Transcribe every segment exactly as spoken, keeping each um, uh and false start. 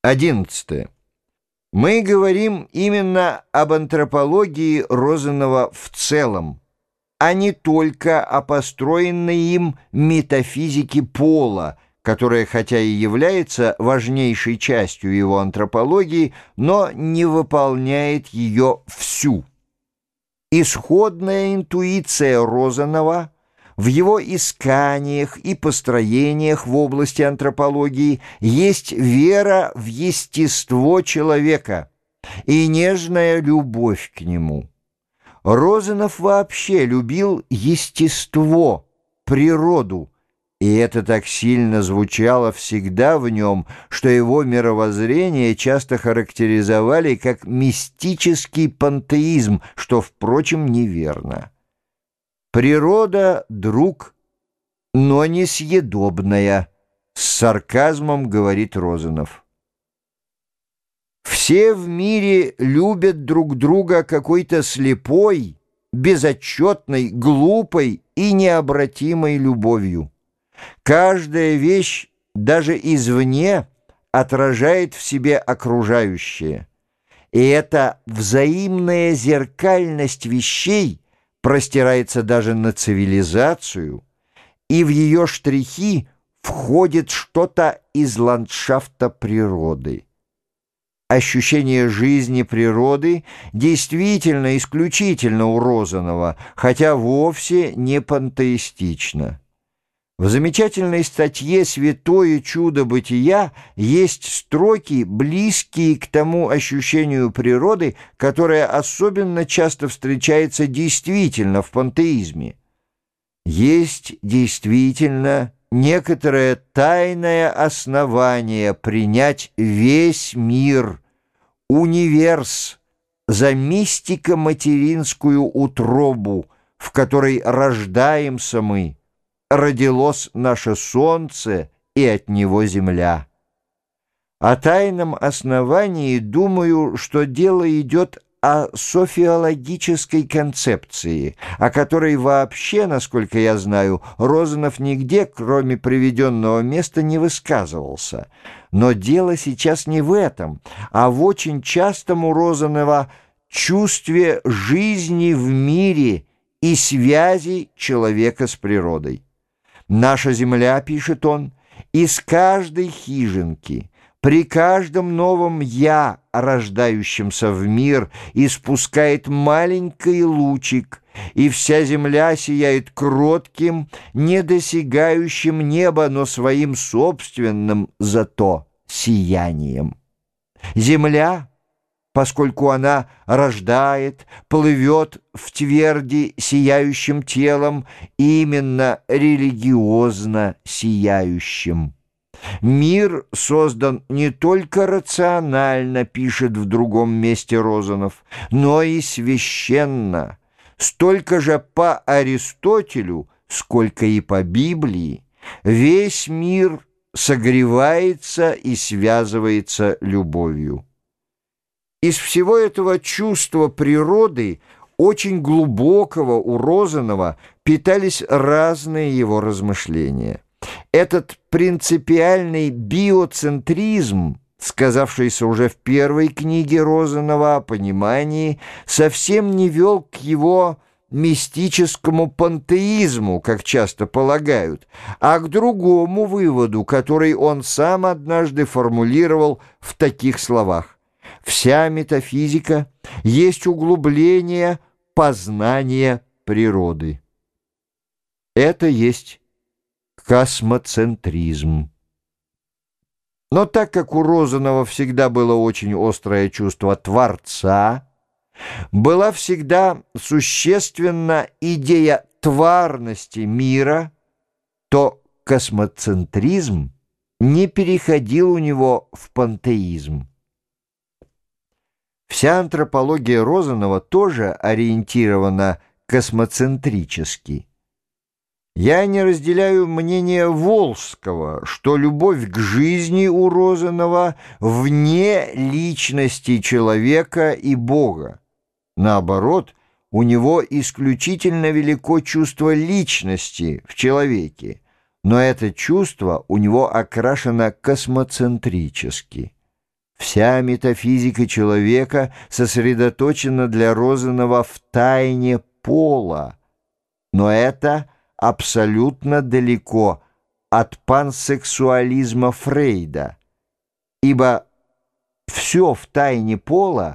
Одиннадцатое. Мы говорим именно об антропологии Розанова в целом, а не только о построенной им метафизике пола, которая хотя и является важнейшей частью его антропологии, но не выполняет ее всю. Исходная интуиция Розанова в его исканиях и построениях в области антропологии есть вера в естество человека и нежная любовь к нему. Розанов вообще любил естество, природу, и это так сильно звучало всегда в нем, что его мировоззрение часто характеризовали как мистический пантеизм, что, впрочем, неверно. «Природа — друг, но несъедобная», — с сарказмом говорит Розанов. Все в мире любят друг друга какой-то слепой, безотчетной, глупой и необратимой любовью. Каждая вещь, даже извне, отражает в себе окружающее. И эта взаимная зеркальность вещей простирается даже на цивилизацию, и в ее штрихи входит что-то из ландшафта природы. Ощущение жизни природы действительно исключительно у Розанова, хотя вовсе не пантеистично. В замечательной статье «Святое чудо бытия» есть строки, близкие к тому ощущению природы, которое особенно часто встречается действительно в пантеизме. Есть действительно некоторое тайное основание принять весь мир, универс, за мистико-материнскую утробу, в которой рождаемся мы, родилось наше солнце и от него земля. О тайном основании думаю, что дело идет о софиологической концепции, о которой вообще, насколько я знаю, Розанов нигде, кроме приведенного места, не высказывался. Но дело сейчас не в этом, а в очень частом у Розанова чувстве жизни в мире и связи человека с природой. «Наша земля, — пишет он, — из каждой хижинки, при каждом новом «я», рождающемся в мир, испускает маленький лучик, и вся земля сияет кротким, недосягающим неба, но своим собственным зато сиянием. Земля, поскольку она рождает, плывет в тверди сияющим телом, именно религиозно сияющим. Мир создан не только рационально, пишет в другом месте Розанов, но и священно, столько же по Аристотелю, сколько и по Библии. Весь мир согревается и связывается любовью. Из всего этого чувства природы, очень глубокого у Розанова, питались разные его размышления. Этот принципиальный биоцентризм, сказавшийся уже в первой книге Розанова о понимании, совсем не вел к его мистическому пантеизму, как часто полагают, а к другому выводу, который он сам однажды формулировал в таких словах: «Вся метафизика есть углубление познания природы». Это есть космоцентризм. Но так как у Розанова всегда было очень острое чувство Творца, была всегда существенна идея тварности мира, то космоцентризм не переходил у него в пантеизм. Вся антропология Розанова тоже ориентирована космоцентрически. Я не разделяю мнение Волжского, что любовь к жизни у Розанова вне личности человека и Бога. Наоборот, у него исключительно велико чувство личности в человеке, но это чувство у него окрашено космоцентрически. Вся метафизика человека сосредоточена для Розанова в тайне пола, но это абсолютно далеко от пансексуализма Фрейда, ибо все в тайне пола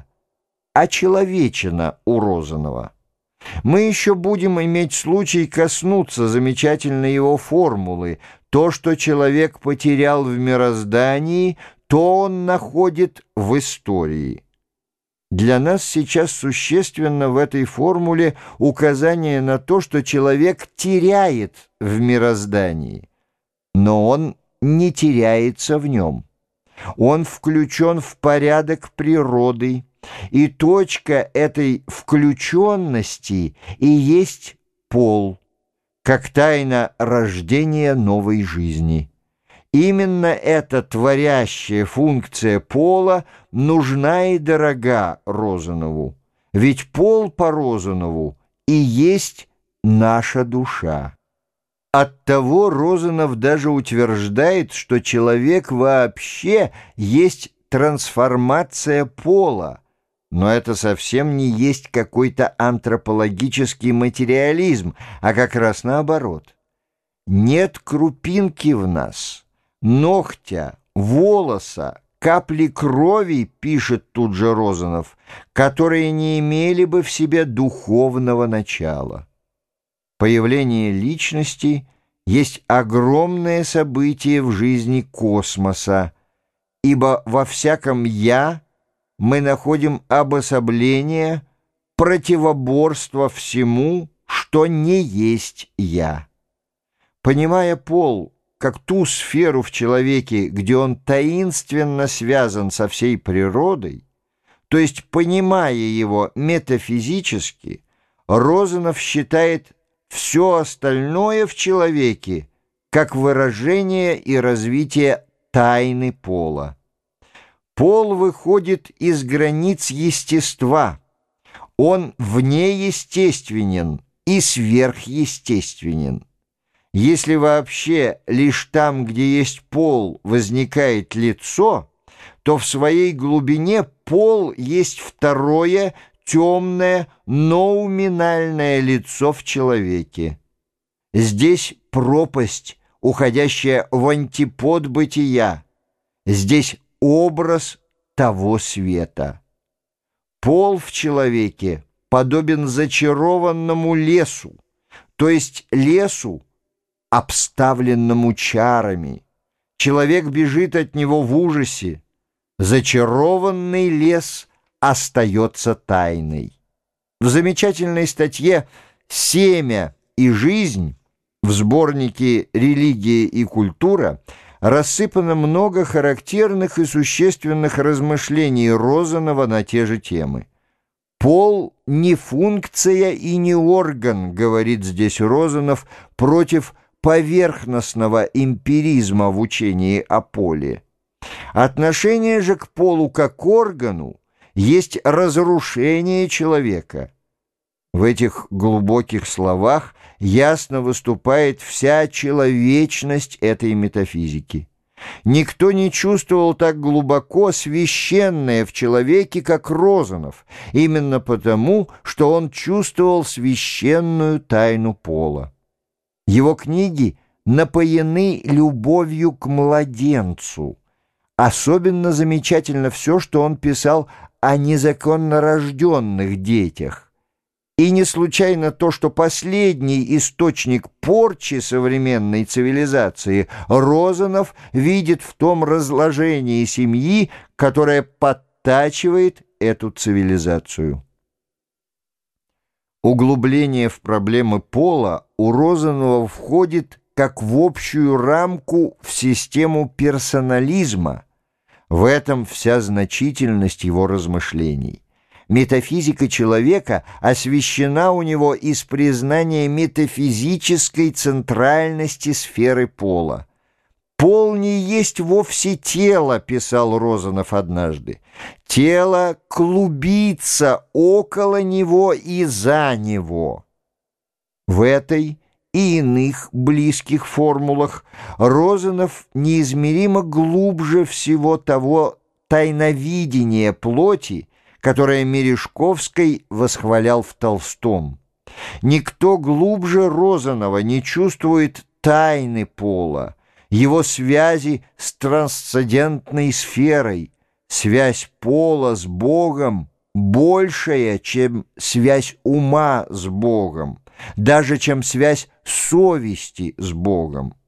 очеловечено у Розанова. Мы еще будем иметь случай коснуться замечательной его формулы: то, что человек потерял в мироздании, то он находит в истории. Для нас сейчас существенно в этой формуле указание на то, что человек теряет в мироздании, но он не теряется в нем. Он включен в порядок природы, и точка этой включенности и есть пол, как тайна рождения новой жизни. Именно эта творящая функция пола нужна и дорога Розанову, ведь пол по Розанову и есть наша душа. Оттого Розанов даже утверждает, что человек вообще есть трансформация пола, но это совсем не есть какой-то антропологический материализм, а как раз наоборот. Нет крупинки в нас, ногтя, волоса, капли крови, пишет тут же Розанов, которые не имели бы в себе духовного начала. Появление личности есть огромное событие в жизни космоса, ибо во всяком «я» мы находим обособление, противоборство всему, что не есть «я». Понимая пол как ту сферу в человеке, где он таинственно связан со всей природой, то есть понимая его метафизически, Розанов считает все остальное в человеке как выражение и развитие тайны пола. Пол выходит из границ естества, он внеестественен и сверхъестественен. Если вообще лишь там, где есть пол, возникает лицо, то в своей глубине пол есть второе, темное, ноуминальное лицо в человеке. Здесь пропасть, уходящая в антипод бытия. Здесь образ того света. Пол в человеке подобен зачарованному лесу, то есть лесу, обставленному чарами. Человек бежит от него в ужасе. Зачарованный лес остается тайной. В замечательной статье «Семя и жизнь» в сборнике «Религия и культура» рассыпано много характерных и существенных размышлений Розанова на те же темы. «Пол не функция и не орган», говорит здесь Розанов, против поверхностного эмпиризма в учении о поле. Отношение же к полу как к органу есть разрушение человека. В этих глубоких словах ясно выступает вся человечность этой метафизики. Никто не чувствовал так глубоко священное в человеке, как Розанов, именно потому, что он чувствовал священную тайну пола. Его книги напоены любовью к младенцу. Особенно замечательно все, что он писал о незаконно рожденных детях. И не случайно то, что последний источник порчи современной цивилизации Розанов видит в том разложении семьи, которое подтачивает эту цивилизацию. Углубление в проблемы пола у Розанова входит как в общую рамку в систему персонализма. В этом вся значительность его размышлений. Метафизика человека освещена у него из признания метафизической центральности сферы пола. «Пол не есть вовсе тело», — писал Розанов однажды. «Тело клубится около него и за него». В этой и иных близких формулах Розанов неизмеримо глубже всего того тайновидение плоти, которое Мережковский восхвалял в Толстом. Никто глубже Розанова не чувствует тайны пола, его связи с трансцендентной сферой. Связь пола с Богом большая, чем связь ума с Богом, даже чем связь совести с Богом.